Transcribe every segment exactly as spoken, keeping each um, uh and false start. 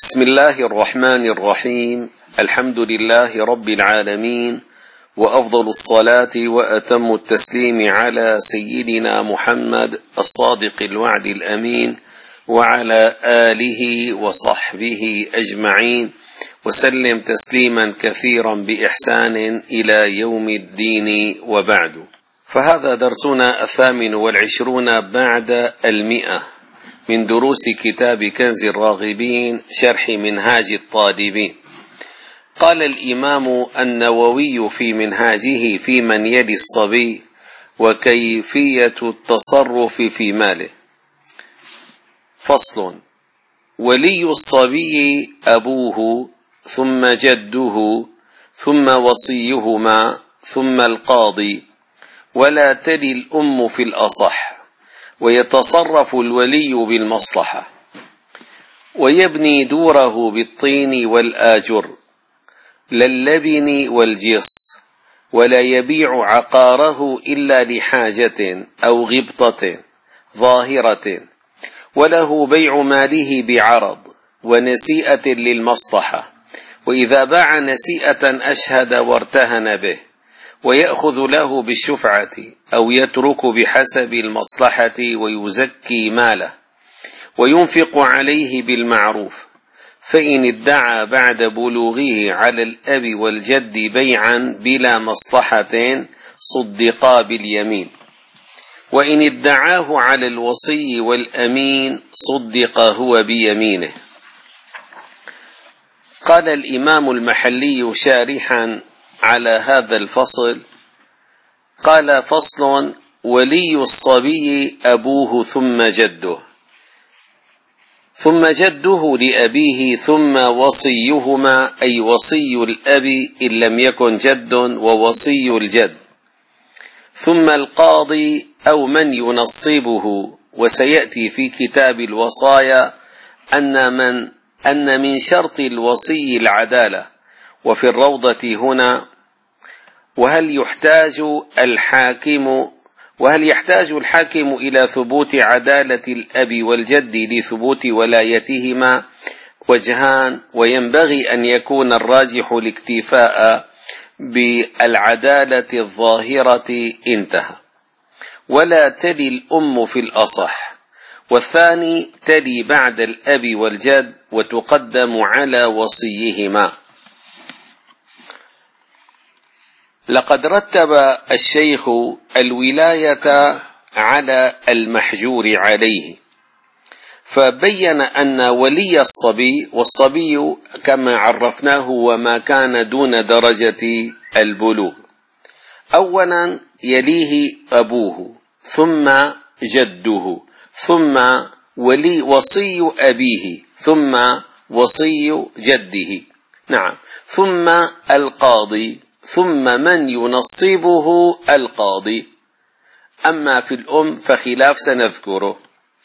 بسم الله الرحمن الرحيم. الحمد لله رب العالمين، وأفضل الصلاة وأتم التسليم على سيدنا محمد الصادق الوعد الأمين، وعلى آله وصحبه أجمعين، وسلم تسليما كثيرا بإحسان إلى يوم الدين، وبعد. فهذا درسنا الثامن والعشرون بعد المئة من دروس كتاب كنز الراغبين شرح منهاج الطالبين. قال الإمام النووي في منهاجه في من يلي الصبي وكيفية التصرف في ماله: فصل: ولي الصبي أبوه ثم جده ثم وصيهما ثم القاضي، ولا تلي الأم في الأصح، ويتصرف الولي بالمصلحة، ويبني دوره بالطين والآجر لا اللبن والجص، ولا يبيع عقاره إلا لحاجة أو غبطة ظاهرة، وله بيع ماله بعرض ونسيئة للمصلحة، وإذا باع نسيئة أشهد وارتهن به، ويأخذ له بالشفعة أو يترك بحسب المصلحة، ويزكي ماله وينفق عليه بالمعروف. فإن ادعى بعد بلوغه على الأب والجد بيعا بلا مصلحة صدقا باليمين، وإن ادعاه على الوصي والأمين صدق هو بيمينه. قال الإمام المحلي شارحا على هذا الفصل، قال: فصل: ولي الصبي أبوه ثم جده، ثم جده لأبيه، ثم وصيهما أي وصي الأب إن لم يكن جد، ووصي الجد، ثم القاضي أو من ينصبه. وسيأتي في كتاب الوصايا أن من أن من شرط الوصي العدالة. وفي الروضة هنا: وهل يحتاج الحاكم وهل يحتاج الحاكم إلى ثبوت عدالة الأب والجد لثبوت ولايتهما؟ وجهان، وينبغي أن يكون الراجح الاكتفاء بالعدالة الظاهرة. انتهى. ولا تلي الأم في الأصح، والثاني تلي بعد الأب والجد وتقدم على وصيهما. لقد رتب الشيخ الولاية على المحجور عليه، فبين أن ولي الصبي، والصبي كما عرفناه وما كان دون درجة البلوغ، أولا يليه أبوه ثم جده ثم ولي وصي أبيه ثم وصي جده، نعم، ثم القاضي، ثم من ينصبه القاضي. أما في الأم فخلاف سنذكره.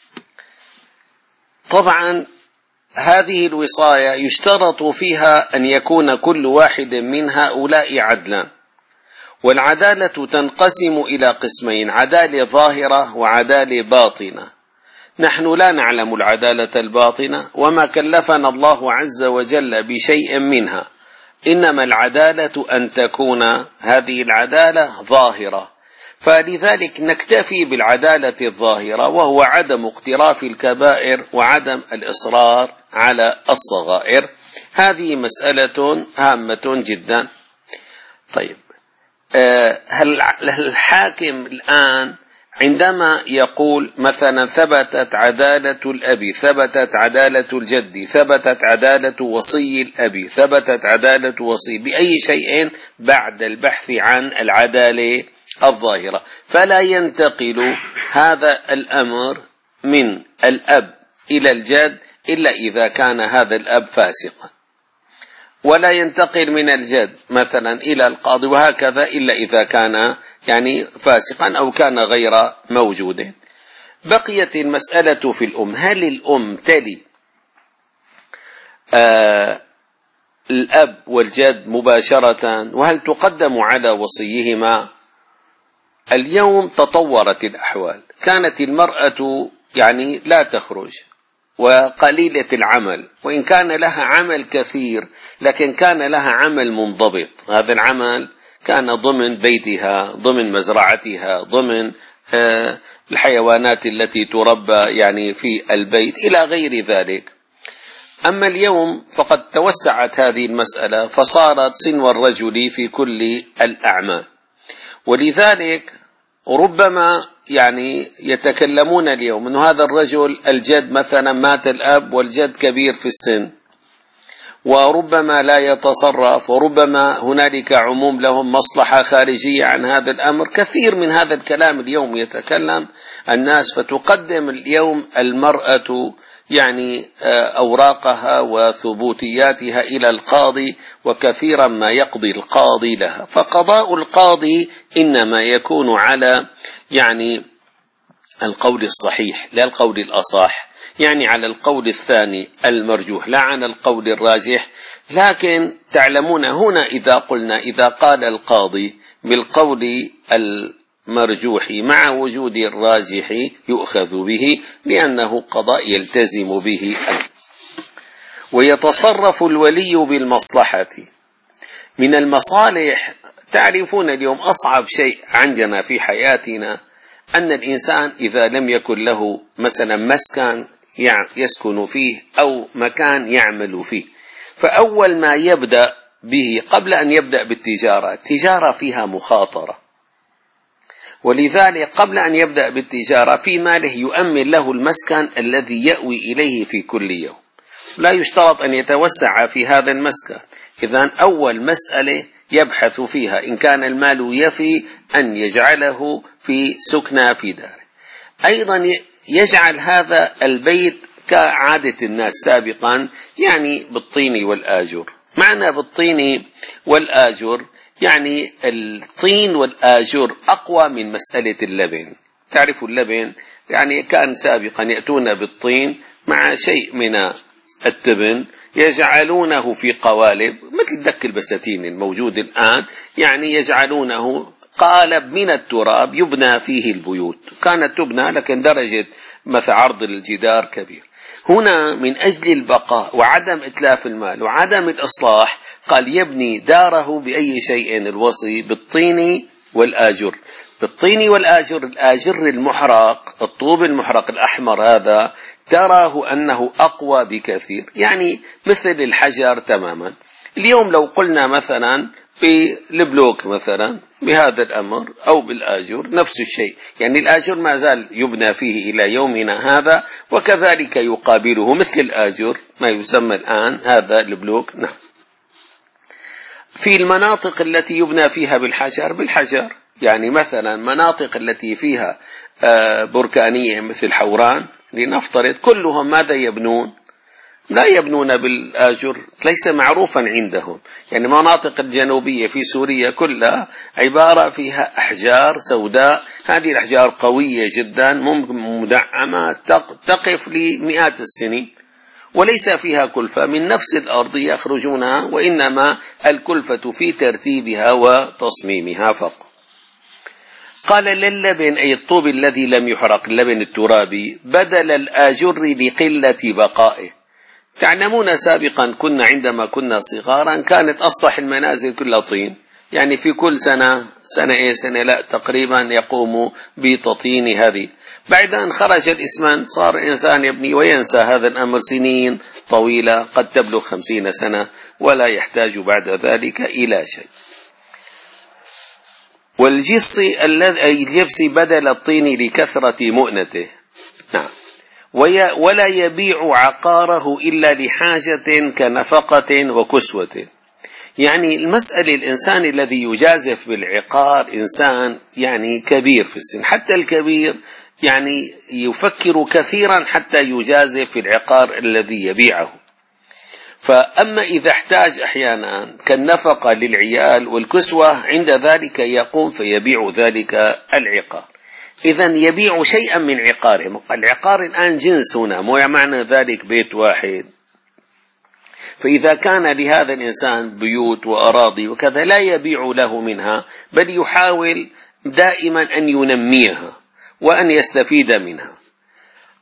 طبعا هذه الوصاية يشترط فيها أن يكون كل واحد من هؤلاء عدلا، والعدالة تنقسم إلى قسمين: عدالة ظاهرة وعدالة باطنة. نحن لا نعلم العدالة الباطنة، وما كلفنا الله عز وجل بشيء منها، إنما العدالة أن تكون هذه العدالة ظاهرة، فلذلك نكتفي بالعدالة الظاهرة، وهو عدم اقتراف الكبائر وعدم الإصرار على الصغائر. هذه مسألة هامة جدا. طيب، هل الحاكم الآن عندما يقول مثلا ثبتت عدالة الأب، ثبتت عدالة الجد، ثبتت عدالة وصي الأب، ثبتت عدالة وصي، بأي شيء بعد البحث عن العدالة الظاهرة، فلا ينتقل هذا الأمر من الأب إلى الجد إلا إذا كان هذا الأب فاسقا، ولا ينتقل من الجد مثلا إلى القاضي، وهكذا إلا إذا كان يعني فاسقا أو كان غير موجود. بقيت المسألة في الأم: هل الأم تلي آه الأب والجد مباشرة، وهل تقدم على وصيهما؟ اليوم تطورت الأحوال، كانت المرأة يعني لا تخرج وقليلة العمل، وإن كان لها عمل كثير لكن كان لها عمل منضبط. هذا العمل كان ضمن بيتها، ضمن مزرعتها، ضمن الحيوانات التي تربى يعني في البيت إلى غير ذلك. أما اليوم فقد توسعت هذه المسألة فصارت صنو الرجل في كل الأعمال، ولذلك ربما يعني يتكلمون اليوم أن هذا الرجل الجد مثلا مات الأب والجد كبير في السن وربما لا يتصرف، وربما هنالك عموم لهم مصلحة خارجية عن هذا الأمر. كثير من هذا الكلام اليوم يتكلم الناس، فتقدم اليوم المرأة يعني أوراقها وثبوتياتها إلى القاضي، وكثيرا ما يقضي القاضي لها. فقضاء القاضي إنما يكون على يعني القول الصحيح لا القول الأصح، يعني على القول الثاني المرجوح لا عن القول الراجح. لكن تعلمون هنا إذا قلنا إذا قال القاضي بالقول المرجوح مع وجود الراجح يؤخذ به، لأنه قضاء يلتزم به. ويتصرف الولي بالمصلحة. من المصالح تعرفون اليوم أصعب شيء عندنا في حياتنا أن الإنسان إذا لم يكن له مثلا مسكن يسكن فيه أو مكان يعمل فيه، فأول ما يبدأ به قبل أن يبدأ بالتجارة، التجارة فيها مخاطرة، ولذلك قبل أن يبدأ بالتجارة في ماله يؤمن له المسكن الذي يأوي إليه في كل يوم، لا يشترط أن يتوسع في هذا المسكن. إذن أول مسألة يبحث فيها إن كان المال يفي أن يجعله في سكنى في داره. أيضا يجعل هذا البيت كعادة الناس سابقا، يعني بالطين والآجر. معنى بالطين والآجر يعني الطين والآجر أقوى من مسألة اللبن. تعرفوا اللبن يعني كان سابقا يأتون بالطين مع شيء من التبن يجعلونه في قوالب مثل دك البساتين الموجود الآن، يعني يجعلونه قالب من التراب يبنى فيه البيوت، كانت تبنى لكن درجة مثل عرض الجدار كبير. هنا من أجل البقاء وعدم إتلاف المال وعدم الإصلاح قال يبني داره بأي شيء الوصي بالطين والآجر. بالطين والآجر، الآجر المحرق الطوب المحرق الأحمر هذا تراه أنه أقوى بكثير، يعني مثل الحجر تماما. اليوم لو قلنا مثلا في البلوك مثلا بهذا الأمر أو بالآجر نفس الشيء، يعني الآجر ما زال يبنى فيه إلى يومنا هذا، وكذلك يقابله مثل الآجر ما يسمى الآن هذا البلوك. نعم. في المناطق التي يبنى فيها بالحجر بالحجر، يعني مثلا مناطق التي فيها بركانية مثل حوران لنفترض كلهم ماذا يبنون؟ لا يبنون بالآجر، ليس معروفا عندهم. يعني مناطق الجنوبية في سوريا كلها عبارة فيها أحجار سوداء، هذه الأحجار قوية جدا مدعمة تقف لمئات السنين وليس فيها كلفة، من نفس الأرض يخرجونها، وإنما الكلفة في ترتيبها وتصميمها فقط. قال للبن أي الطوب الذي لم يحرق، اللبن الترابي، بدل الآجر لقلة بقائه. تعلمون سابقا كنا عندما كنا صغارا كانت أسطح المنازل كلها طين، يعني في كل سنة سنة إيه سنة لا تقريبا يقوم بتطين هذه. بعد أن خرج الإسمنت صار الإنسان يبني وينسى هذا الأمر سنين طويلة قد تبلغ خمسين سنة ولا يحتاج بعد ذلك إلى شيء. والجص الذي الجبس بدل الطين لكثرة مؤنته. نعم. ولا يبيع عقاره إلا لحاجة كنفقة وكسوة. يعني المسألة الإنسان الذي يجازف بالعقار إنسان يعني كبير في السن، حتى الكبير يعني يفكر كثيرا حتى يجازف في العقار الذي يبيعه. فأما إذا احتاج أحيانا كالنفقة للعيال والكسوة عند ذلك يقوم فيبيع ذلك العقار. إذن يبيع شيئا من عقارهم. العقار الآن جنس هنا، مو معنى ذلك بيت واحد. فإذا كان لهذا الإنسان بيوت وأراضي وكذا لا يبيع له منها، بل يحاول دائما أن ينميها وأن يستفيد منها.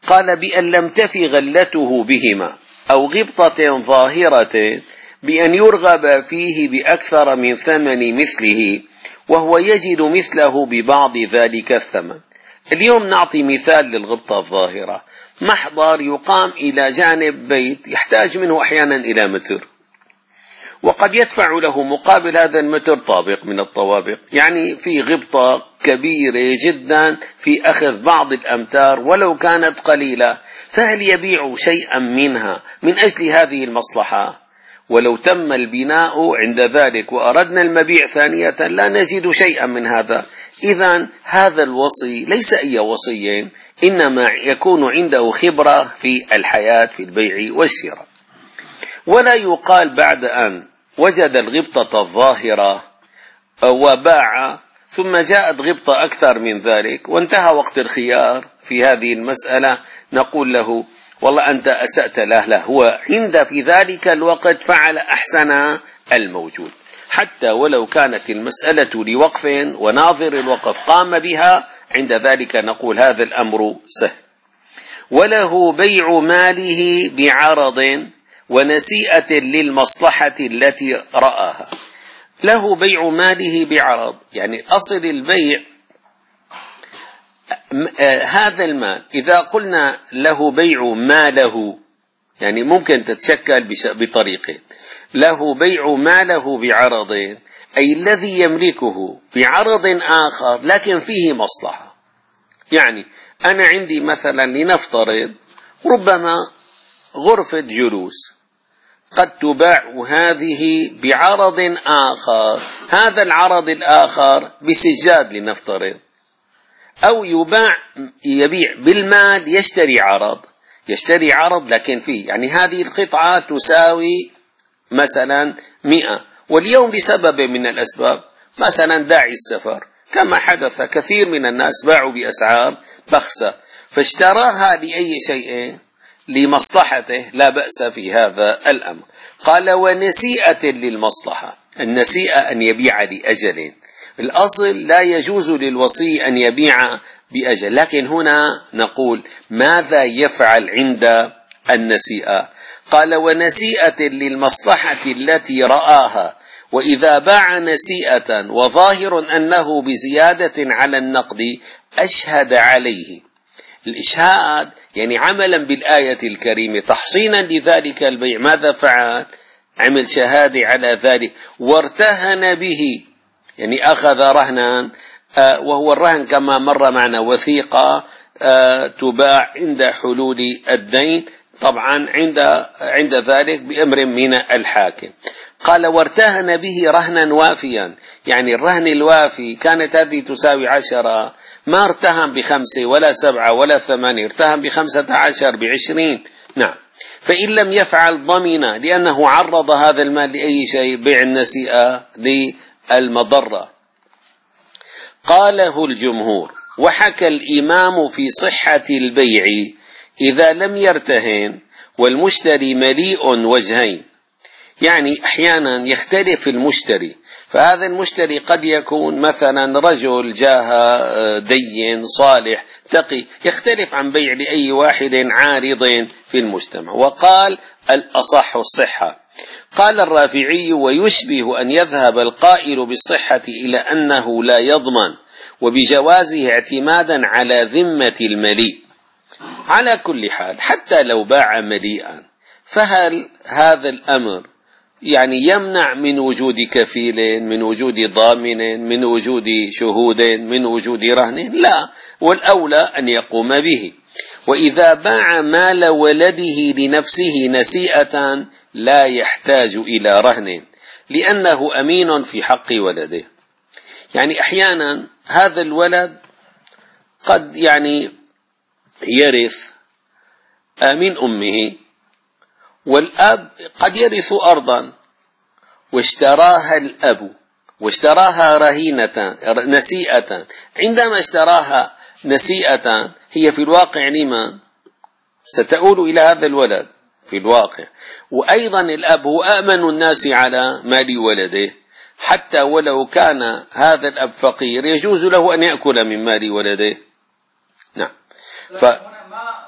قال بأن لم تف غلته بهما أو غبطة ظاهرة بأن يرغب فيه بأكثر من ثمن مثله وهو يجد مثله ببعض ذلك الثمن. اليوم نعطي مثال للغبطة الظاهرة. محضر يقام إلى جانب بيت يحتاج منه أحيانا إلى متر، وقد يدفع له مقابل هذا المتر طابق من الطوابق، يعني في غبطة كبيرة جدا في أخذ بعض الأمتار ولو كانت قليلة، فهل يبيع شيئا منها من أجل هذه المصلحة؟ ولو تم البناء عند ذلك وأردنا المبيع ثانية لا نجد شيئا من هذا. إذن هذا الوصي ليس أي وصي، إنما يكون عنده خبرة في الحياة في البيع والشراء. ولا يقال بعد أن وجد الغبطة الظاهرة وباع ثم جاءت غبطة أكثر من ذلك وانتهى وقت الخيار في هذه المسألة، نقول له والله أنت أسأت له له هو عند في ذلك الوقت فعل أحسن الموجود، حتى ولو كانت المسألة لوقف وناظر الوقف قام بها، عند ذلك نقول هذا الأمر سهل. وله بيع ماله بعرض ونسيئة للمصلحة التي رآها. له بيع ماله بعرض، يعني أصل البيع هذا المال. إذا قلنا له بيع ماله يعني ممكن تتشكل بطريقين: له بيع ماله بعرض أي الذي يملكه بعرض آخر لكن فيه مصلحة. يعني أنا عندي مثلا لنفترض ربما غرفة جلوس قد تباع هذه بعرض آخر، هذا العرض الآخر بسجاد لنفترض، أو يباع يبيع بالمال يشتري عرض يشتري عرض لكن فيه، يعني هذه القطعة تساوي مثلا مئة، واليوم بسبب من الأسباب مثلا داعي السفر كما حدث كثير من الناس باعوا بأسعار بخسة فاشتراها لأي شيء لمصلحته، لا بأس في هذا الأمر. قال ونسيئة للمصلحة، النسيئة أن يبيع لأجل، الأصل لا يجوز للوصي أن يبيع بأجل، لكن هنا نقول ماذا يفعل عند النسيئة؟ قال ونسيئة للمصلحة التي رآها، وإذا باع نسيئة وظاهر أنه بزيادة على النقد أشهد عليه. الإشهاد يعني عملا بالآية الكريمة تحصينا لذلك البيع، ماذا فعل؟ عمل شهادة على ذلك وارتهن به، يعني أخذ رهنا، وهو الرهن كما مر معنا وثيقة تباع عند حلول الدين، طبعا عند عند ذلك بأمر من الحاكم. قال وارتهن به رهنا وافيا، يعني الرهن الوافي كانت هذه تساوي عشرة، ما ارتهن بخمسة ولا سبعة ولا ثمانية، ارتهن بخمسة عشر بعشرين. نعم. فإن لم يفعل ضمن لأنه عرض هذا المال لأي شيء، بيع النسيئة للمضرة. قاله الجمهور. وحكى الإمام في صحة البيع إذا لم يرتهن والمشتري مليء وجهين، يعني أحيانا يختلف المشتري، فهذا المشتري قد يكون مثلا رجل جاه دين صالح تقي، يختلف عن بيع لأي واحد عارض في المجتمع. وقال الأصح الصحة. قال الرافعي ويشبه أن يذهب القائل بالصحة إلى أنه لا يضمن، وبجوازه اعتمادا على ذمة المليء. على كل حال حتى لو باع مليئا فهل هذا الأمر يعني يمنع من وجود كفيل، من وجود ضامن، من وجود شهود، من وجود رهن؟ لا، والأولى أن يقوم به. وإذا باع مال ولده لنفسه نسيئة لا يحتاج إلى رهن لأنه أمين في حق ولده. يعني أحيانا هذا الولد قد يعني يرث من أمه، والأب قد يرث أرضا واشتراها الأب واشتراها رهينة نسيئة، عندما اشتراها نسيئة هي في الواقع لمن؟ ستؤول إلى هذا الولد في الواقع. وأيضا الأب هو أأمن الناس على مال ولده، حتى ولو كان هذا الأب فقير يجوز له أن يأكل من مال ولده. نعم. ف... ما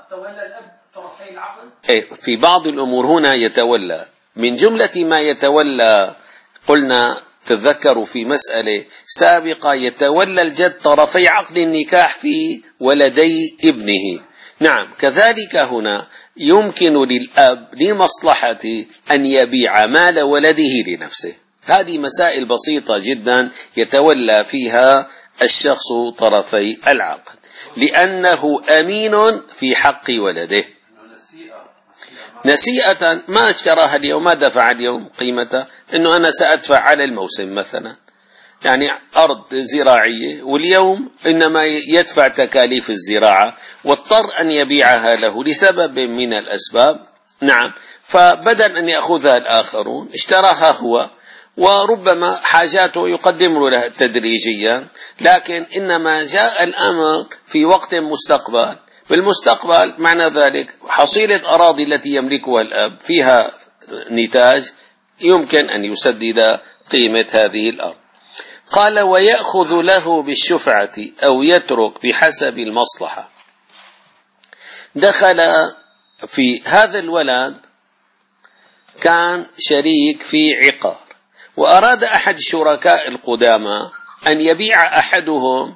تولى الأب طرفي العقد؟ إيه، في بعض الأمور هنا يتولى. من جملة ما يتولى قلنا تذكروا في مسألة سابقة يتولى الجد طرفي عقد النكاح في ولدي ابنه. نعم، كذلك هنا يمكن للأب لمصلحة أن يبيع مال ولده لنفسه. هذه مسائل بسيطة جدا يتولى فيها الشخص طرفي العقد لأنه أمين في حق ولده. نسيئة ما اشتراها اليوم، ما دفع اليوم قيمتها، إنه أنا سأدفع على الموسم مثلا، يعني أرض زراعية واليوم إنما يدفع تكاليف الزراعة واضطر أن يبيعها له لسبب من الأسباب. نعم، فبدل أن يأخذها الآخرون اشتراها هو، وربما حاجاته يقدم له تدريجيا، لكن إنما جاء الأمر في وقت مستقبل. بالمستقبل معنى ذلك حصيلة أراضي التي يملكها الأب فيها نتاج يمكن أن يسدد قيمة هذه الأرض. قال ويأخذ له بالشفعة أو يترك بحسب المصلحة. دخل في هذا الولد كان شريك في عقار، وأراد أحد الشركاء القدامى أن يبيع أحدهم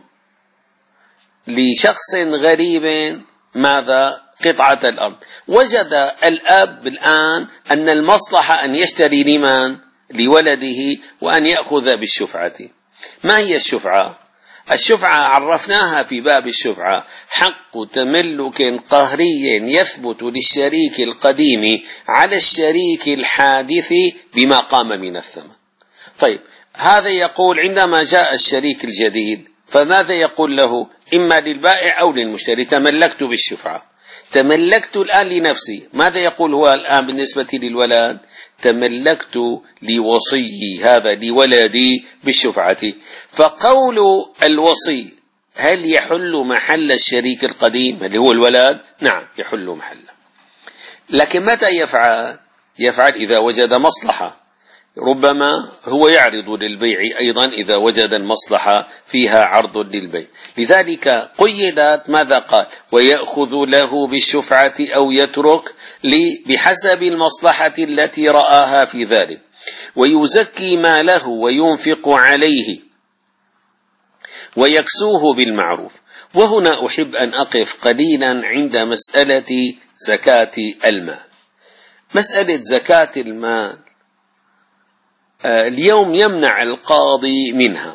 لشخص غريب ماذا؟ قطعة الأرض. وجد الأب الآن أن المصلحة أن يشتري لمن؟ لولده، وأن يأخذ بالشفعة. ما هي الشفعة؟ الشفعة عرفناها في باب الشفعة: حق تملك قهري يثبت للشريك القديم على الشريك الحادث بما قام من الثمن. طيب، هذا يقول عندما جاء الشريك الجديد فماذا يقول له؟ إما للبائع أو للمشتري: تملكت بالشفعة، تملكت الآن لنفسي. ماذا يقول هو الآن بالنسبة للولد؟ تملكت لوصي هذا لولدي بالشفعة. فقول الوصي هل يحل محل الشريك القديم اللي هو الولد؟ نعم، يحل محله. لكن متى يفعل؟ يفعل إذا وجد مصلحة، ربما هو يعرض للبيع أيضا إذا وجد المصلحة فيها عرض للبيع. لذلك قيدت ماذا قال؟ ويأخذ له بالشفعة أو يترك بحسب المصلحة التي رآها في ذلك، ويزكي ماله وينفق عليه ويكسوه بالمعروف. وهنا أحب أن أقف قليلا عند مسألة زكاة المال. مسألة زكاة المال اليوم يمنع القاضي منها،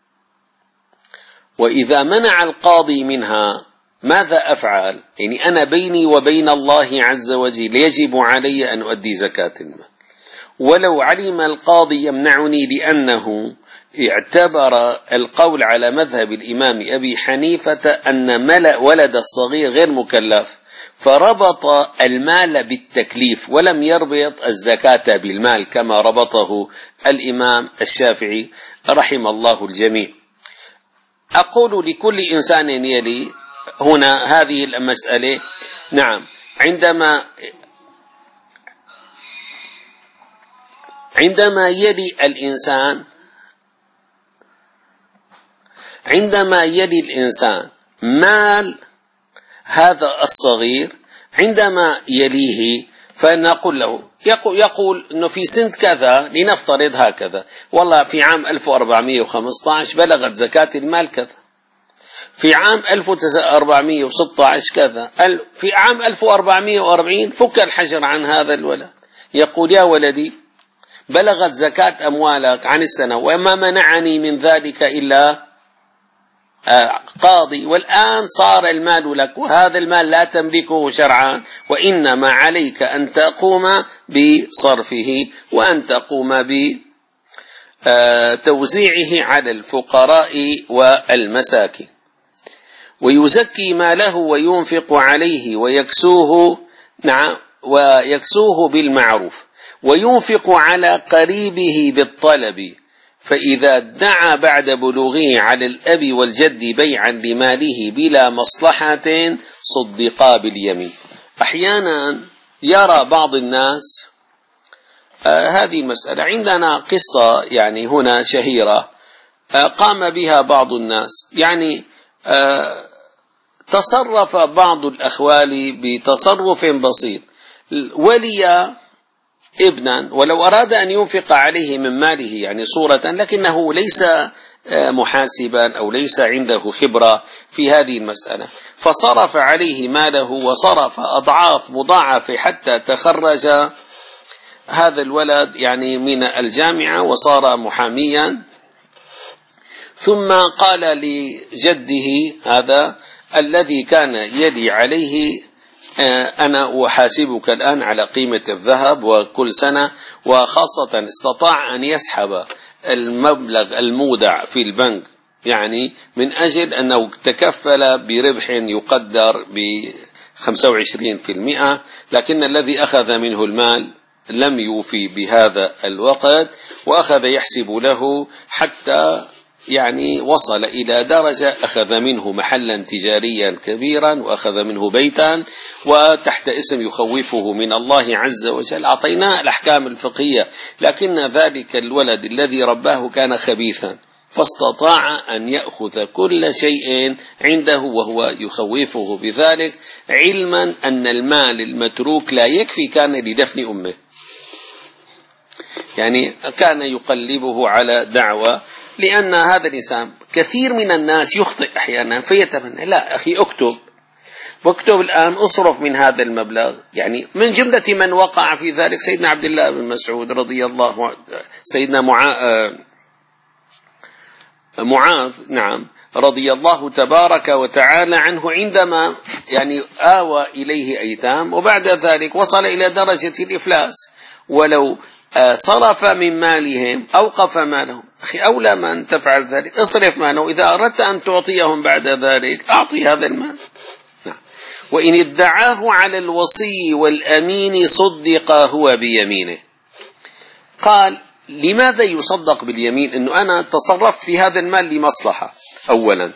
وإذا منع القاضي منها ماذا أفعل؟ يعني أنا بيني وبين الله عز وجل يجب علي أن أؤدي زكاة المال، ولو علم القاضي يمنعني لأنه اعتبر القول على مذهب الإمام أبي حنيفة أن ملأ ولد الصغير غير مكلف، فربط المال بالتكليف ولم يربط الزكاة بالمال كما ربطه الإمام الشافعي رحم الله الجميع. أقول لكل إنسان يلي هنا هذه المسألة. نعم، عندما عندما يلي الإنسان عندما يلي الإنسان مال هذا الصغير، عندما يليه فنقول له يقول أنه في سنة كذا، لنفترض هكذا، والله في عام ألف وأربعمائة وخمسة عشر بلغت زكاة المال كذا، في عام ألف وأربعمائة وستة عشر كذا، في عام ألف وأربعمائة وأربعين فك الحجر عن هذا الولد. يقول يا ولدي بلغت زكاة أموالك عن السنة وما منعني من ذلك إلا قاضي، والآن صار المال لك، وهذا المال لا تملكه شرعا، وإنما عليك أن تقوم بصرفه وأن تقوم بتوزيعه على الفقراء والمساكين. ويزكي ماله وينفق عليه ويكسوه نعم ويكسوه بالمعروف، وينفق على قريبه بالطلب، فإذا ادعى بعد بلوغه على الأب والجد بيعا لماله بلا مصلحة صدقا باليمين. أحيانا يرى بعض الناس آه هذه المسألة. عندنا قصة يعني هنا شهيرة آه قام بها بعض الناس، يعني آه تصرف بعض الأخوال بتصرف بسيط، ولي ابنا ولو أراد أن ينفق عليه من ماله يعني صورة، لكنه ليس محاسبا أو ليس عنده خبرة في هذه المسألة، فصرف عليه ماله وصرف أضعاف مضاعفة حتى تخرج هذا الولد يعني من الجامعة وصار محاميا. ثم قال لجده هذا الذي كان يلي عليه: أنا أحاسبك الآن على قيمة الذهب وكل سنة، وخاصة استطاع أن يسحب المبلغ المودع في البنك يعني من أجل أنه تكفل بربح يقدر بخمسة وعشرين بالمئة، لكن الذي أخذ منه المال لم يوفي بهذا الوقت، وأخذ يحسب له حتى يعني وصل إلى درجة أخذ منه محلا تجاريا كبيرا وأخذ منه بيتا وتحت اسم يخوفه من الله عز وجل. أعطيناه الأحكام الفقهية، لكن ذلك الولد الذي رباه كان خبيثا، فاستطاع أن يأخذ كل شيء عنده وهو يخوفه بذلك، علما أن المال المتروك لا يكفي كان لدفن أمه، يعني كان يقلبه على دعوة. لأن هذا الإنسان كثير من الناس يخطئ أحيانا فيتمنى: لا أخي أكتب واكتب الآن أصرف من هذا المبلغ. يعني من جملة من وقع في ذلك سيدنا عبد الله بن مسعود رضي الله عنه، سيدنا معاذ معاذ نعم رضي الله تبارك وتعالى عنه، عندما يعني آوى إليه أيتام وبعد ذلك وصل إلى درجة الإفلاس، ولو صرف من مالهم أوقف مالهم. أخي أولى من تفعل ذلك، اصرف ماله، إذا أردت أن تعطيهم بعد ذلك أعطي هذا المال. نعم. وإن ادعاه على الوصي والأمين صدق هو بيمينه. قال: لماذا يصدق باليمين؟ أنه أنا تصرفت في هذا المال لمصلحة. أولا،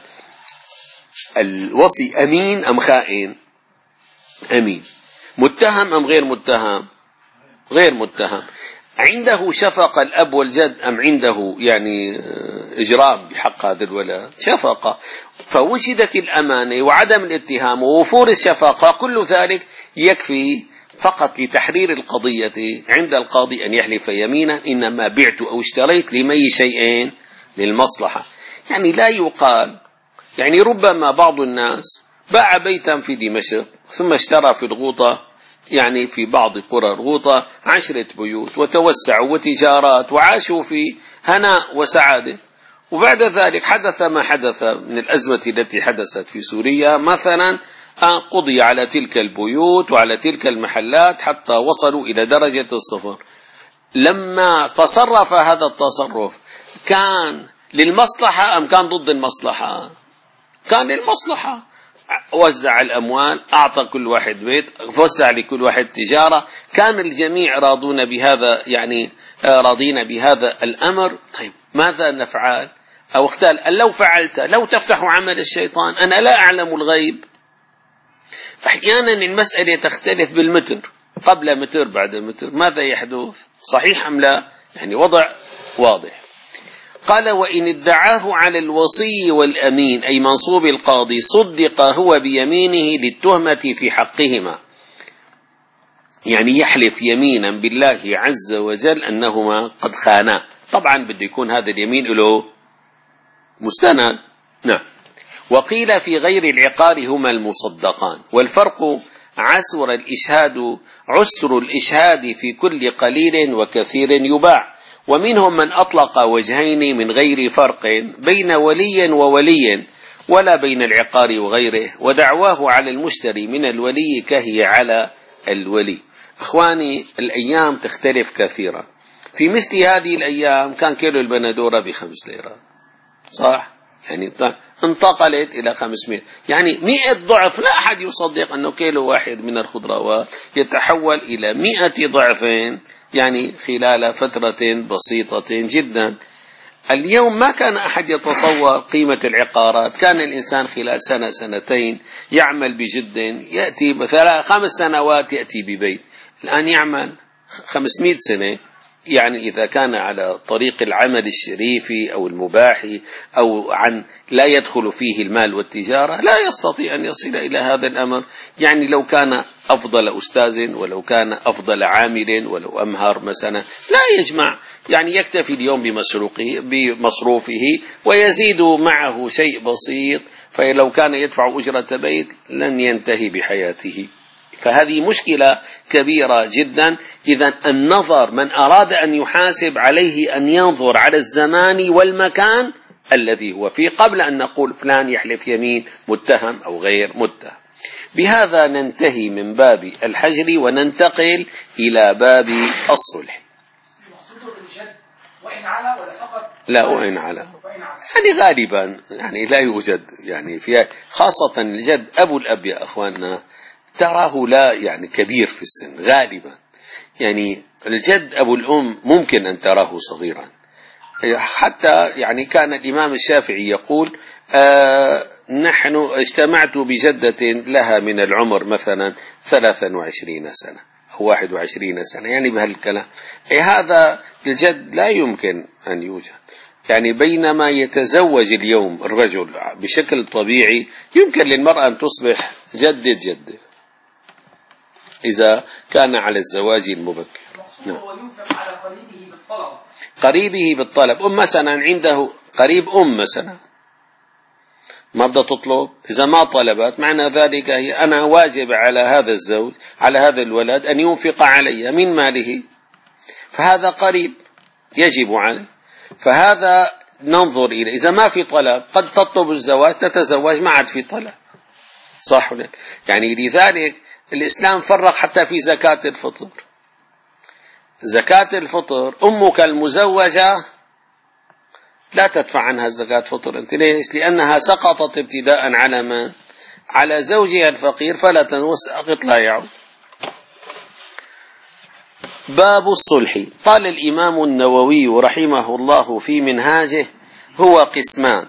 الوصي أمين أم خائن؟ أمين. متهم أم غير متهم؟ غير متهم. عنده شفقة الأب والجد أم عنده يعني إجرام بحق هذا الولد؟ شفقة. فوجدت الأمانة وعدم الاتهام ووفور الشفقة، كل ذلك يكفي فقط لتحرير القضية عند القاضي أن يحلف يمينا: إنما بعت أو اشتريت لمي شيئين للمصلحة. يعني لا يقال، يعني ربما بعض الناس باع بيتا في دمشق ثم اشترى في الغوطة، يعني في بعض قرى الغوطة عشرة بيوت وتوسعوا وتجارات وعاشوا في هناء وسعادة، وبعد ذلك حدث ما حدث من الأزمة التي حدثت في سوريا مثلا، قضي على تلك البيوت وعلى تلك المحلات حتى وصلوا إلى درجة الصفر. لما تصرف هذا التصرف كان للمصلحة أم كان ضد المصلحة؟ كان للمصلحة. وزع الأموال، أعطى كل واحد بيت، وزع لكل واحد تجارة، كان الجميع راضون بهذا، يعني راضين بهذا الأمر. طيب ماذا نفعل؟ أو اختال: لو فعلت لو تفتح عمل الشيطان، أنا لا أعلم الغيب. أحيانا المسألة تختلف بالمتر، قبل متر بعد متر، ماذا يحدث؟ صحيح أم لا؟ يعني وضع واضح. قال: وإن ادعاه على الوصي والأمين أي منصوب القاضي صدق هو بيمينه للتهمة في حقهما، يعني يحلف يمينا بالله عز وجل أنهما قد خانا. طبعا بده يكون هذا اليمين له مستند. نعم. وقيل في غير العقار هما المصدقان، والفرق عسر الإشهاد عسر الإشهاد في كل قليل وكثير يباع. ومنهم من أطلق وجهين من غير فرق بين ولي وولي ولا بين العقار وغيره، ودعواه على المشتري من الولي كهي على الولي. أخواني، الأيام تختلف كثيرا. في مثل هذه الأيام كان كيلو البندورة بخمس ليرة، صح؟ يعني انتقلت إلى خمسمائة، يعني مئة ضعف. لا أحد يصدق أنه كيلو واحد من الخضروات يتحول إلى مئة ضعف يعني خلال فترة بسيطة جدا. اليوم ما كان أحد يتصور قيمة العقارات. كان الإنسان خلال سنة سنتين يعمل بجد، يأتي مثلا خمس سنوات يأتي ببيت. الآن يعمل خمسمائة سنة يعني إذا كان على طريق العمل الشريف أو المباح أو عن لا يدخل فيه المال والتجارة لا يستطيع أن يصل إلى هذا الأمر. يعني لو كان أفضل أستاذ ولو كان أفضل عامل ولو أمهر مثلا لا يجمع، يعني يكتفي اليوم بمصروفه ويزيد معه شيء بسيط، فلو كان يدفع أجرة بيت لن ينتهي بحياته. فهذه مشكلة كبيرة جدا. إذن النظر، من أراد أن يحاسب عليه أن ينظر على الزمان والمكان الذي هو فيه قبل أن نقول فلان يحلف يمين متهم أو غير متهم. بهذا ننتهي من باب الحجر وننتقل إلى باب الصلح. لا وإن على يعني غالبا يعني لا يوجد، يعني في خاصة الجد أبو الأب يا أخواننا تراه لا يعني كبير في السن غالبا، يعني الجد أبو الأم ممكن أن تراه صغيرا. حتى يعني كان الإمام الشافعي يقول آه نحن اجتمعت بجدة لها من العمر مثلا ثلاثا وعشرين سنة أو واحد وعشرين سنة، يعني بهالكلام أي هذا الجد لا يمكن أن يوجد. يعني بينما يتزوج اليوم الرجل بشكل طبيعي يمكن للمرأة أن تصبح جدة جدة إذا كان على الزواج المبكر. نعم. على قريبه بالطلب. قريبه بالطلب، أم مثلا عنده قريب أم مثلا ما بدها تطلب، إذا ما طلبت معنى ذلك هي أنا واجب على هذا الزوج على هذا الولد أن ينفق علي من ماله، فهذا قريب يجب عليه. فهذا ننظر إليه، إذا ما في طلب قد تطلب الزواج تتزوج ما عاد في طلب، صح ولا؟ يعني لذلك الإسلام فرق حتى في زكاة الفطر. زكاة الفطر أمك المزوجة لا تدفع عنها زكاة فطر. أنت ليش؟ لأنها سقطت ابتداء على من؟ على زوجها الفقير، فلا تنسقط لا يعود. باب الصلح. قال الإمام النووي رحمه الله في منهاجه هو قسمان: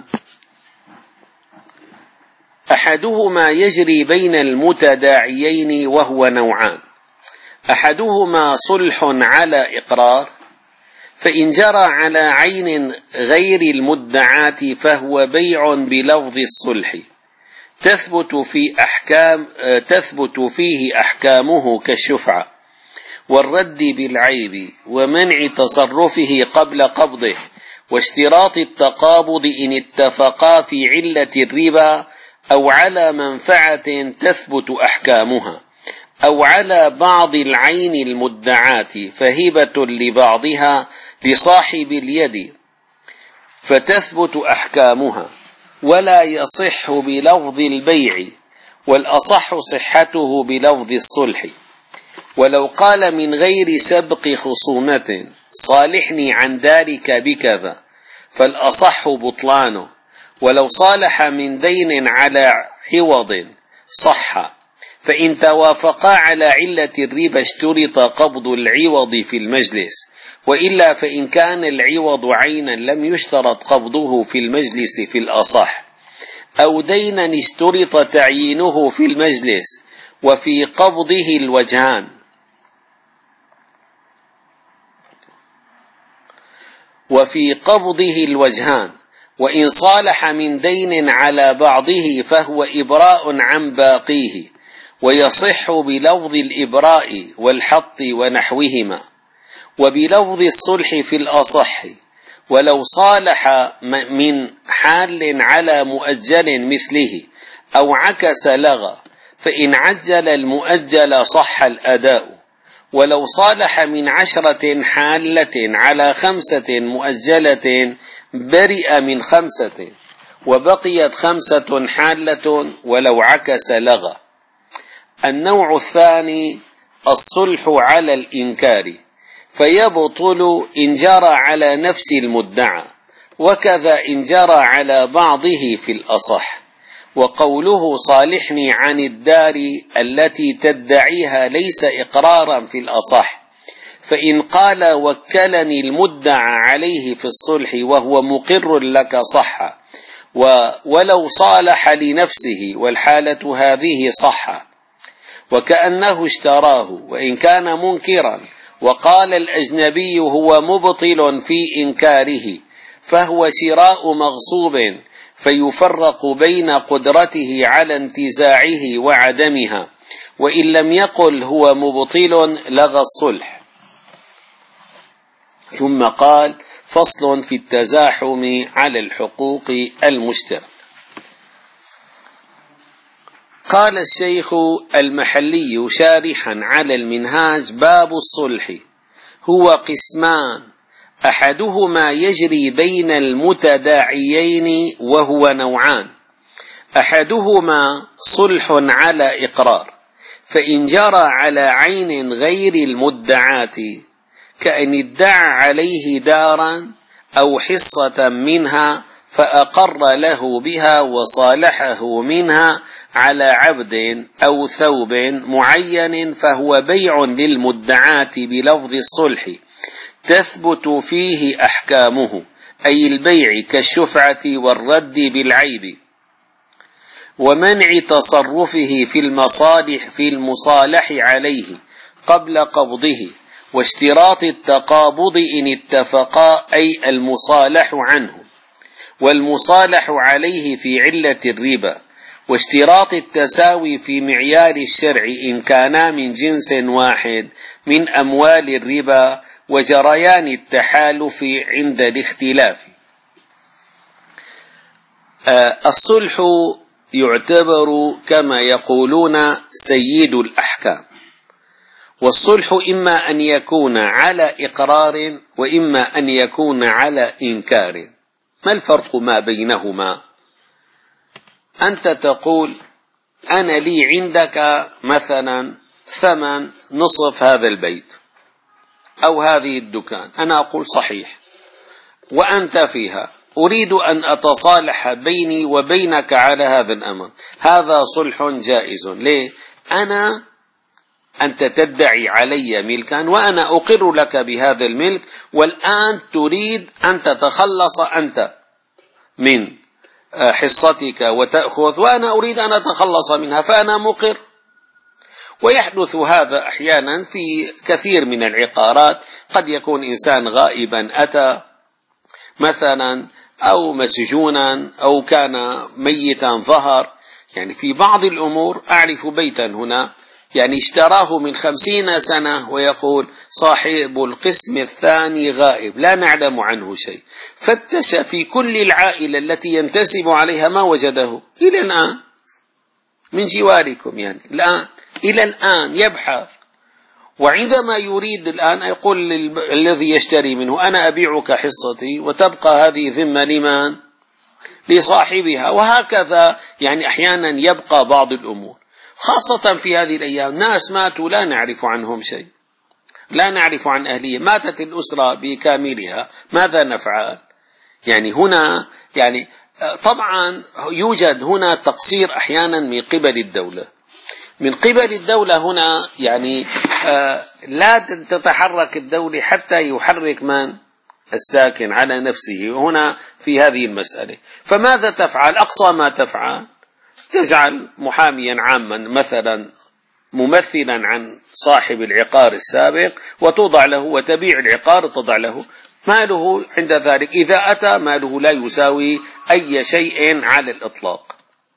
أحدهما يجري بين المتداعيين وهو نوعان: أحدهما صلح على إقرار، فإن جرى على عين غير المدعاة فهو بيع بلفظ الصلح تثبت في أحكام تثبت فيه أحكامه كالشفعة والرد بالعيب ومنع تصرفه قبل قبضه واشتراط التقابض إن اتفقا في علة الربا أو على منفعة تثبت أحكامها، أو على بعض العين المدعاة فهبة لبعضها لصاحب اليد فتثبت أحكامها، ولا يصح بلفظ البيع، والأصح صحته بلفظ الصلح. ولو قال من غير سبق خصومة صالحني عن ذلك بكذا فالأصح بطلانه، ولو صالح من دين على عوض صح، فإن توافقا على علة الربا اشترط قبض العوض في المجلس، وإلا فإن كان العوض عينا لم يشترط قبضه في المجلس في الأصح، أو دينا اشترط تعيينه في المجلس وفي قبضه الوجهان. وفي قبضه الوجهان وإن صالح من دين على بعضه فهو إبراء عن باقيه، ويصح بلفظ الإبراء والحط ونحوهما، وبلفظ الصلح في الأصح. ولو صالح من حال على مؤجل مثله أو عكس لغى، فإن عجل المؤجل صح الأداء. ولو صالح من عشرة حالة على خمسة مؤجلة برئ من خمسة، وبقيت خمسة حالة ولو عكس لغى. النوع الثاني الصلح على الإنكار، فيبطل إن جرى على نفس المدعى، وكذا إن جرى على بعضه في الأصح. وقوله صالحني عن الدار التي تدعيها ليس إقرارا في الأصح، فإن قال وكلني المدعى عليه في الصلح وهو مقر لك صح، ولو صالح لنفسه والحالة هذه صح، وكأنه اشتراه وإن كان منكرا وقال الأجنبي هو مبطل في إنكاره، فهو شراء مغصوب، فيفرق بين قدرته على انتزاعه وعدمها. وإن لم يقل هو مبطل لغى الصلح. ثم قال: فصل في التزاحم على الحقوق المشتركة. قال الشيخ المحلي شارحا على المنهاج: باب الصلح هو قسمان، أحدهما يجري بين المتداعيين وهو نوعان: أحدهما صلح على إقرار، فإن جرى على عين غير المدعاة، كأن ادعى عليه دارا أو حصة منها فأقر له بها وصالحه منها على عبد أو ثوب معين، فهو بيع للمدعاة بلفظ الصلح تثبت فيه أحكامه، أي البيع كالشفعة والرد بالعيب، ومنع تصرفه في المصالح في المصالح عليه قبل قبضه، واشتراط التقابض إن اتفقا، أي المصالح عنه، والمصالح عليه في علة الربا، واشتراط التساوي في معيار الشرع إن كانا من جنس واحد من أموال الربا، وجريان التحالف عند الاختلاف. آه الصلح يعتبر كما يقولون سيد الأحكام، والصلح إما أن يكون على إقرار وإما أن يكون على إنكار. ما الفرق ما بينهما؟ أنت تقول: أنا لي عندك مثلا ثمن نصف هذا البيت أو هذه الدكان، أنا أقول صحيح، وأنت فيها، أريد أن أتصالح بيني وبينك على هذا الأمر، هذا صلح جائز. ليه؟ أنا أنت تدعي علي ملكا وأنا أقر لك بهذا الملك، والآن تريد أن تتخلص أنت من حصتك وتأخذ، وأنا أريد أن أتخلص منها، فأنا مقر. ويحدث هذا أحيانا في كثير من العقارات، قد يكون إنسان غائبا أتى مثلا، أو مسجونا، أو كان ميتا ظهر. يعني في بعض الأمور أعرف بيتا هنا يعني اشتراه من خمسين سنة ويقول صاحب القسم الثاني غائب لا نعلم عنه شيء، فتش في كل العائلة التي ينتسب عليها ما وجده إلى الآن من جواركم، يعني الآن إلى الآن يبحث، وعندما يريد الآن يقول الذي يشتري منه: أنا أبيعك حصتي، وتبقى هذه ذمة لمن؟ لصاحبها. وهكذا يعني أحيانا يبقى بعض الأمور، خاصة في هذه الأيام ناس ماتوا لا نعرف عنهم شيء، لا نعرف عن أهلية، ماتت الأسرة بكاملها، ماذا نفعل؟ يعني هنا يعني طبعا يوجد هنا تقصير أحيانا من قبل الدولة، من قبل الدولة هنا يعني آه لا تتحرك الدولة حتى يحرك من؟ الساكن على نفسه هنا في هذه المسألة. فماذا تفعل؟ أقصى ما تفعل تجعل محاميا عاما مثلا ممثلا عن صاحب العقار السابق، وتوضع له وتبيع العقار، تضع له ماله عند ذلك، إذا أتى ماله لا يساوي أي شيء على الإطلاق.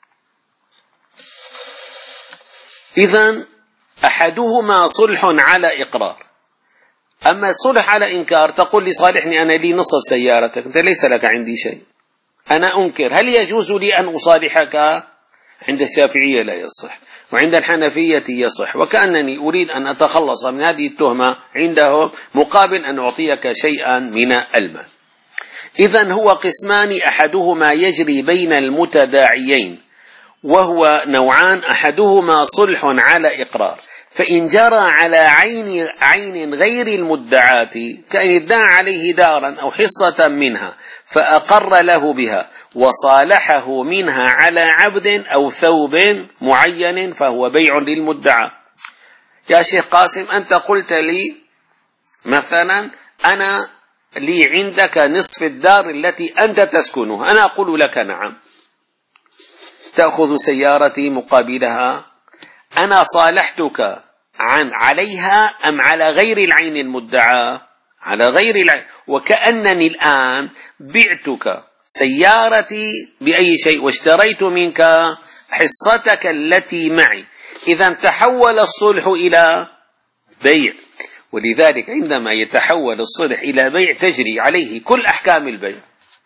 إذن أحدهما صلح على إقرار، أما الصلح على إنكار تقول لي صالحني أنا لي نصف سيارتك، أنت ليس لك عندي شيء، أنا أنكر، هل يجوز لي أن أصالحك؟ عند الشافعية لا يصح، وعند الحنفية يصح، وكأنني أريد أن أتخلص من هذه التهمة عندهم مقابل أن أعطيك شيئا من المال. إذن هو قسمان، أحدهما يجري بين المتداعيين وهو نوعان: أحدهما صلح على إقرار، فإن جرى على عين عين غير المدعاة، كأن ادعى عليه دارا أو حصة منها فأقر له بها وصالحه منها على عبد أو ثوب معين، فهو بيع للمدعى. يا شيخ قاسم، أنت قلت لي مثلا أنا لي عندك نصف الدار التي أنت تسكنها، أنا أقول لك نعم، تأخذ سيارتي مقابلها، أنا صالحتك عن عليها أم على غير العين المدعى؟ على غير العين. وكأنني الآن بعتك سيارتي بأي شيء واشتريت منك حصتك التي معي، إذا تحول الصلح إلى بيع. ولذلك عندما يتحول الصلح إلى بيع تجري عليه كل أحكام البيع.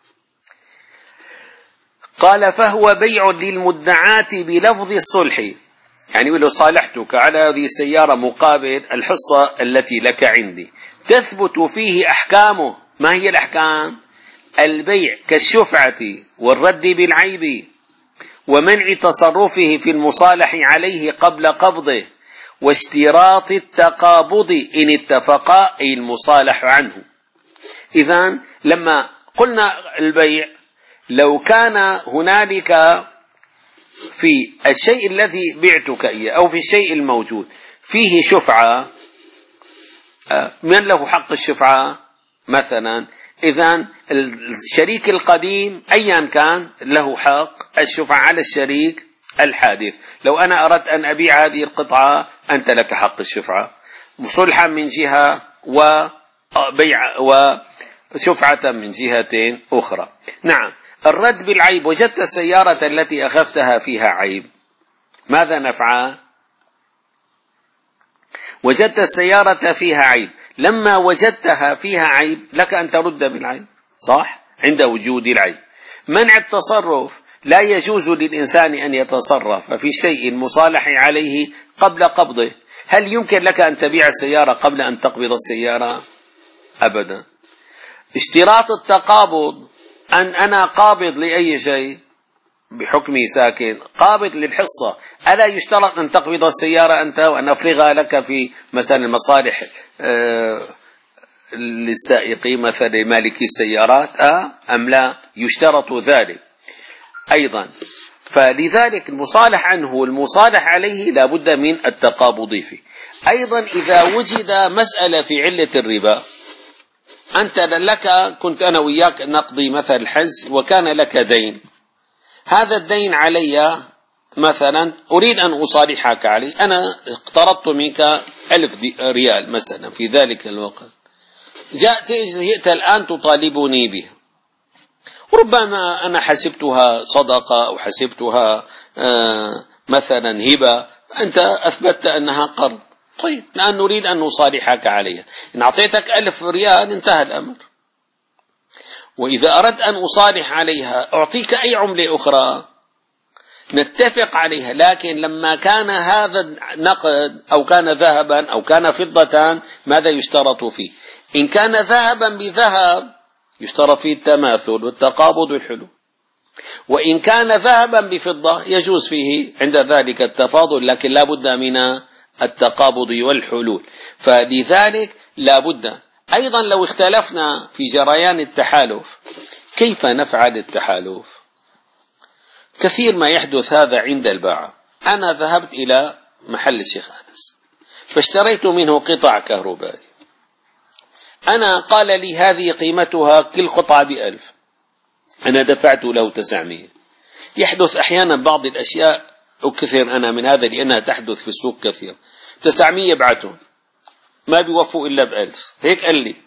قال فهو بيع للمدعاة بلفظ الصلح، يعني يقول له صالحتك على هذه السيارة مقابل الحصة التي لك عندي، تثبت فيه أحكامه. ما هي الأحكام؟ البيع كالشفعة والرد بالعيب ومنع تصرفه في المصالح عليه قبل قبضه واشتراط التقابض إن اتفقا، أي المصالح عنه. إذن لما قلنا البيع لو كان هنالك في الشيء الذي بعتك إياه أو في الشيء الموجود فيه شفعة، من له حق الشفعة مثلا؟ إذن الشريك القديم أيا كان له حق الشفعة على الشريك الحادث. لو أنا أردت أن أبيع هذه القطعة أنت لك حق الشفعة مصلحا من جهة وبيع وشفعة من جهة أخرى. نعم. الرد بالعيب، وجدت السيارة التي أخفتها فيها عيب، ماذا نفعل؟ وجدت السيارة فيها عيب، لما وجدتها فيها عيب لك أن ترد بالعيب، صح؟ عند وجود العيب. منع التصرف، لا يجوز للإنسان أن يتصرف في شيء مصالح عليه قبل قبضه. هل يمكن لك أن تبيع السيارة قبل أن تقبض السيارة؟ أبدا. اشتراط التقابض، أن أنا قابض لأي شيء بحكمي ساكن، قابض للحصة، ألا يشترط أن تقبض السيارة أنت وأن أفرغها لك في مثلا المصالح آه للسائقين مثلا مالكي السيارات آه أم لا؟ يشترط ذلك أيضا. فلذلك المصالح عنه والمصالح عليه لا بد من التقابض فيه. أيضا إذا وجد مسألة في علة الربا، أنت لك كنت أنا وياك نقضي مثل الحج وكان لك دين، هذا الدين علي مثلا أريد أن أصالحك عليه، أنا اقترضت منك ألف ريال مثلا في ذلك الوقت، جئت الآن تطالبني بها، ربما أنا حسبتها صدقة أو حسبتها آه مثلا هبة، أنت أثبتت أنها قرض، طيب الآن نريد أن نصالحك عليها، إن أعطيتك ألف ريال انتهى الأمر. وإذا أردت أن أصالح عليها أعطيك أي عملة أخرى نتفق عليها، لكن لما كان هذا نقد أو كان ذهبا أو كان فضة ماذا يشترط فيه؟ إن كان ذهبا بذهب يشترط فيه التماثل والتقابض والحلول، وإن كان ذهبا بفضة يجوز فيه عند ذلك التفاضل، لكن لا بد من التقابض والحلول. فلذلك لا بد. أيضا لو اختلفنا في جريان التحالف كيف نفعل التحالف؟ كثير ما يحدث هذا عند الباعة. أنا ذهبت إلى محل الشيخ أنس فاشتريت منه قطع كهربائية، أنا قال لي هذه قيمتها كل قطعة بألف، أنا دفعت له تسعمية. يحدث أحيانا بعض الأشياء أكثر أنا من هذا لأنها تحدث في السوق كثير، تسعمية بعتهم ما بيوفوا إلا بألف، هيك قال لي،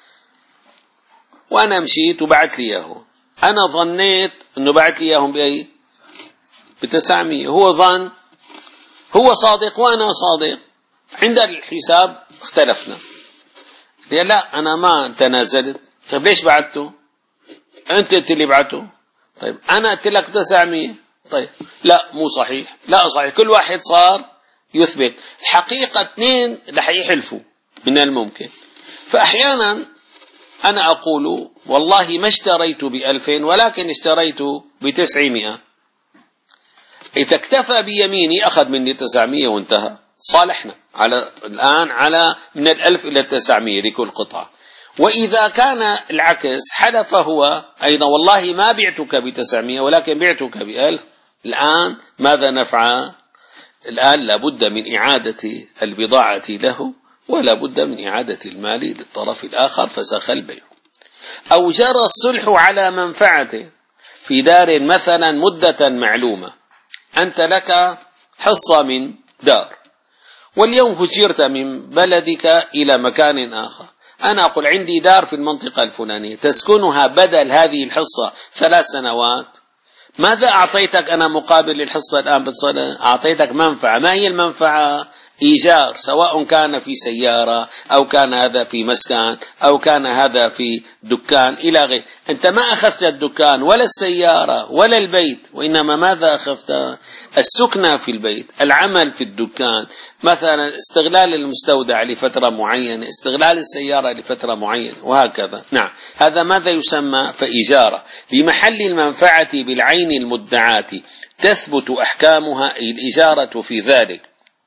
وأنا مشيت وبعت لي إياه، أنا ظنيت أنه بعت لي إياهم بأي بتسعمية، هو ظن هو صادق وأنا صادق، عند الحساب اختلفنا، لا أنا ما تنازلت، طيب ليش بعته؟ أنت قلت لي بعته، طيب أنا قلت لك تسعمية، طيب لا مو صحيح، لا صحيح، كل واحد صار يثبت الحقيقة، اثنين رح يحلفوا من الممكن. فأحيانا أنا أقول والله ما اشتريت بألفين ولكن اشتريت بتسعمائة، إذا اكتفى بيميني أخذ مني تسعمائة وانتهى، صالحنا على الآن على من الألف إلى التسعمائة لكل قطعة. وإذا كان العكس حلف هو أيضا والله ما بعتك بتسعمائة ولكن بعتك بألف، الآن ماذا نفعل؟ الآن لابد من إعادة البضاعة له ولا بد من إعادة المال للطرف الآخر، فسخ البيع. أو جرى الصلح على منفعته في دار مثلا مدة معلومة، أنت لك حصة من دار واليوم هجرت من بلدك إلى مكان آخر، أنا أقول عندي دار في المنطقة الفلانية تسكنها بدل هذه الحصة ثلاث سنوات، ماذا أعطيتك أنا مقابل الحصة الآن بتصل؟ أعطيتك منفعة. ما هي المنفعة؟ إيجار، سواء كان في سيارة أو كان هذا في مسكن أو كان هذا في دكان إلى غيره. أنت ما أخذت الدكان ولا السيارة ولا البيت، وإنما ماذا أخذت؟ السكنة في البيت، العمل في الدكان، مثلا استغلال المستودع لفترة معينة، استغلال السيارة لفترة معينة، وهكذا. نعم، هذا ماذا يسمى؟ فإجارة. لمحل المنفعة بالعين المدعاة تثبت أحكامها، أي الإجارة في ذلك.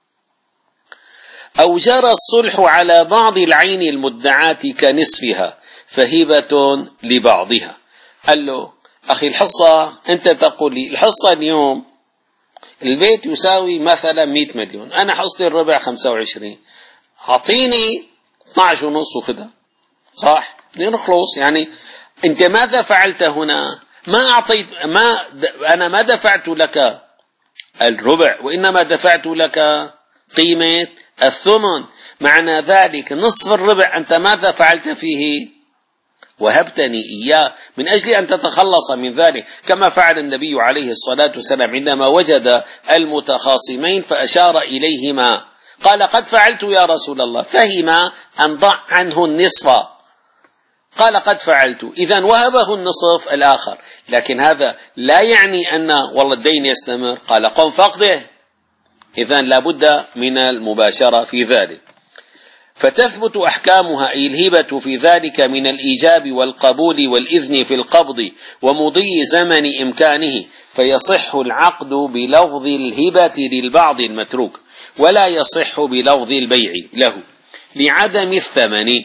أو جرى الصلح على بعض العين المدعاة كنصفها فهبة لبعضها. قال له أخي الحصة، أنت تقول لي الحصة اليوم البيت يساوي مثلا مئة مليون، أنا حصتي الربع خمسة وعشرين، أعطيني اثني عشر ونص وخذها، صح؟ نخلص. يعني أنت ماذا فعلت هنا؟ ما أعطيت، ما أنا ما دفعت لك الربع، وإنما دفعت لك قيمة الثمن. معنى ذلك نصف الربع أنت ماذا فعلت فيه؟ وهبتني إياه من أجل أن تتخلص من ذلك، كما فعل النبي عليه الصلاة والسلام عندما وجد المتخاصمين فأشار إليهما قال قد فعلت يا رسول الله، فهم أن ضع عنه النصف، قال قد فعلت، إذن وهبه النصف الآخر. لكن هذا لا يعني أن والله الدين يستمر، قال قم فاقضه، إذن لابد من المباشرة في ذلك. فتثبت أحكامها، أي الهبة في ذلك من الإيجاب والقبول والإذن في القبض ومضي زمن إمكانه، فيصح العقد بلفظ الهبة للبعض المتروك، ولا يصح بلفظ البيع له لعدم الثمن.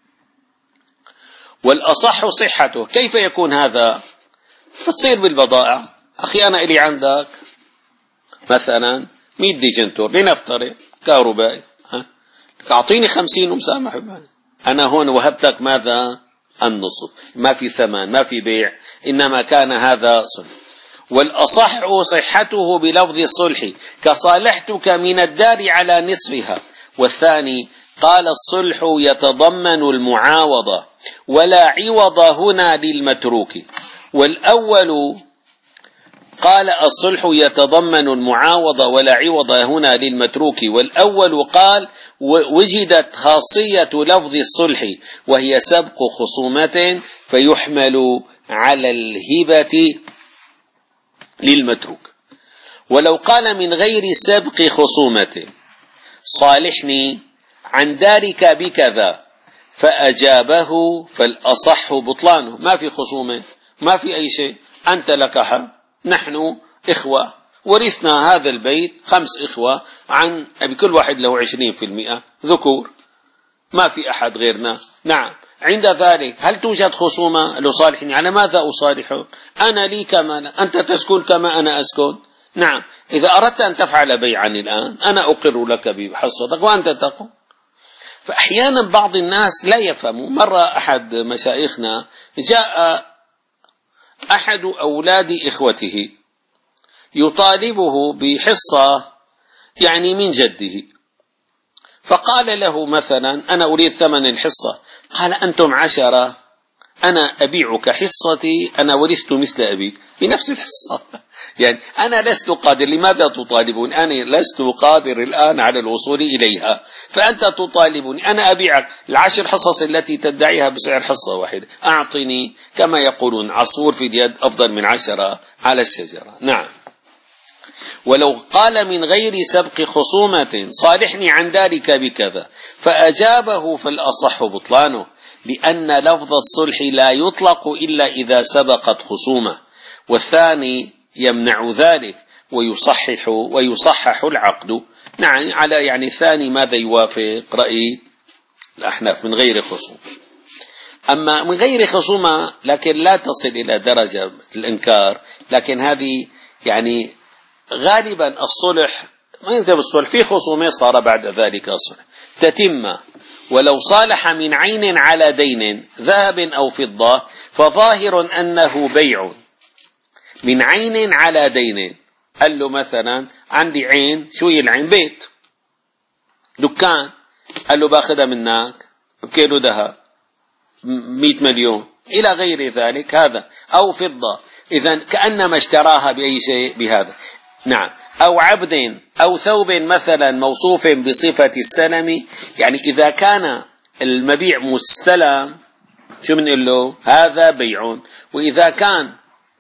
والأصح صحته. كيف يكون هذا؟ فتصير بالبضائع، أخي أنا إلي عندك مثلا مئة ديجنتور لنفترض كهربائي، أعطيني خمسين ومسامح بها. أنا هون وهبتك ماذا؟ النصف، ما في ثمن، ما في بيع، إنما كان هذا صلح. والأصح صحته بلفظ الصلح، كصالحتك من الدار على نصفها. والثاني قال الصلح يتضمن المعاوضة ولا عوض هنا للمتروك. والأول قال الصلح يتضمن المعاوضة ولا عوض هنا للمتروك. والأول قال وجدت خاصية لفظ الصلح وهي سبق خصومة فيحمل على الهبة للمتروك. ولو قال من غير سبق خصومة صالحني عن دارك بكذا فأجابه فالأصح بطلانه، ما في خصومة، ما في أي شيء، أنت لك حق، نحن إخوة، ورثنا هذا البيت خمس إخوة عن بكل واحد له عشرين في المئة ذكور، ما في أحد غيرنا. نعم، عند ذلك هل توجد خصومة؟ لو صالحني على ماذا أصالحه؟ أنا لي كما أنا، أنت تسكن كما أنا أسكن. نعم، إذا أردت أن تفعل بيعا الآن أنا أقر لك بحصتك وأنت تقوم. فأحيانا بعض الناس لا يفهموا. مرة أحد مشايخنا جاء أحد أولاد إخوته يطالبه بحصة يعني من جده، فقال له مثلا أنا أريد ثمن الحصة، قال أنتم عشرة، أنا أبيعك حصتي، أنا ورثت مثل أبي بنفس الحصة. يعني أنا لست قادر، لماذا تطالبون؟ أنا لست قادر الآن على الوصول إليها، فأنت تطالبني، أنا أبيعك العشر حصص التي تدعيها بسعر حصة واحدة، أعطني كما يقولون عصفور في اليد أفضل من عشرة على الشجرة. نعم. ولو قال من غير سبق خصومة صالحني عن ذلك بكذا فأجابه فالأصح بطلانه، لأن لفظ الصلح لا يطلق إلا إذا سبقت خصومة، والثاني يمنع ذلك ويصحح ويصحح العقد. نعم، على يعني الثاني ماذا يوافق رأي الأحناف من غير خصومة. أما من غير خصومة لكن لا تصل إلى درجة الإنكار، لكن هذه يعني غالبا الصلح ما ينتهي بالصلح، في خصومة صار بعد ذلك الصلح تتم. ولو صالح من عين على دين ذهب أو فضة فظاهر أنه بيع من عين على دين. قال له مثلا عندي عين، شو هي العين؟ بيت، دكان قال له باخذها منك بكيلو ذهب مئة مليون إلى غير ذلك، هذا أو فضة، إذن كأنما اشتراها بأي شيء بهذا. نعم. أو عبد أو ثوب مثلا موصوف بصفة السلم، يعني إذا كان المبيع مستلم شو بنقول له؟ هذا بيع. وإذا كان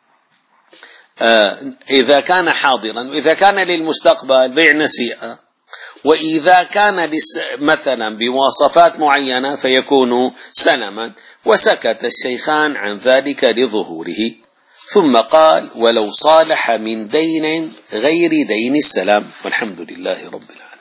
آه إذا كان حاضرا، وإذا كان للمستقبل بيع نسيئة، وإذا كان مثلا بمواصفات معينة فيكون سلما. وسكت الشيخان عن ذلك لظهوره، ثم قال: ولو صالح من دين غير دين السلام. والحمد لله رب العالمين.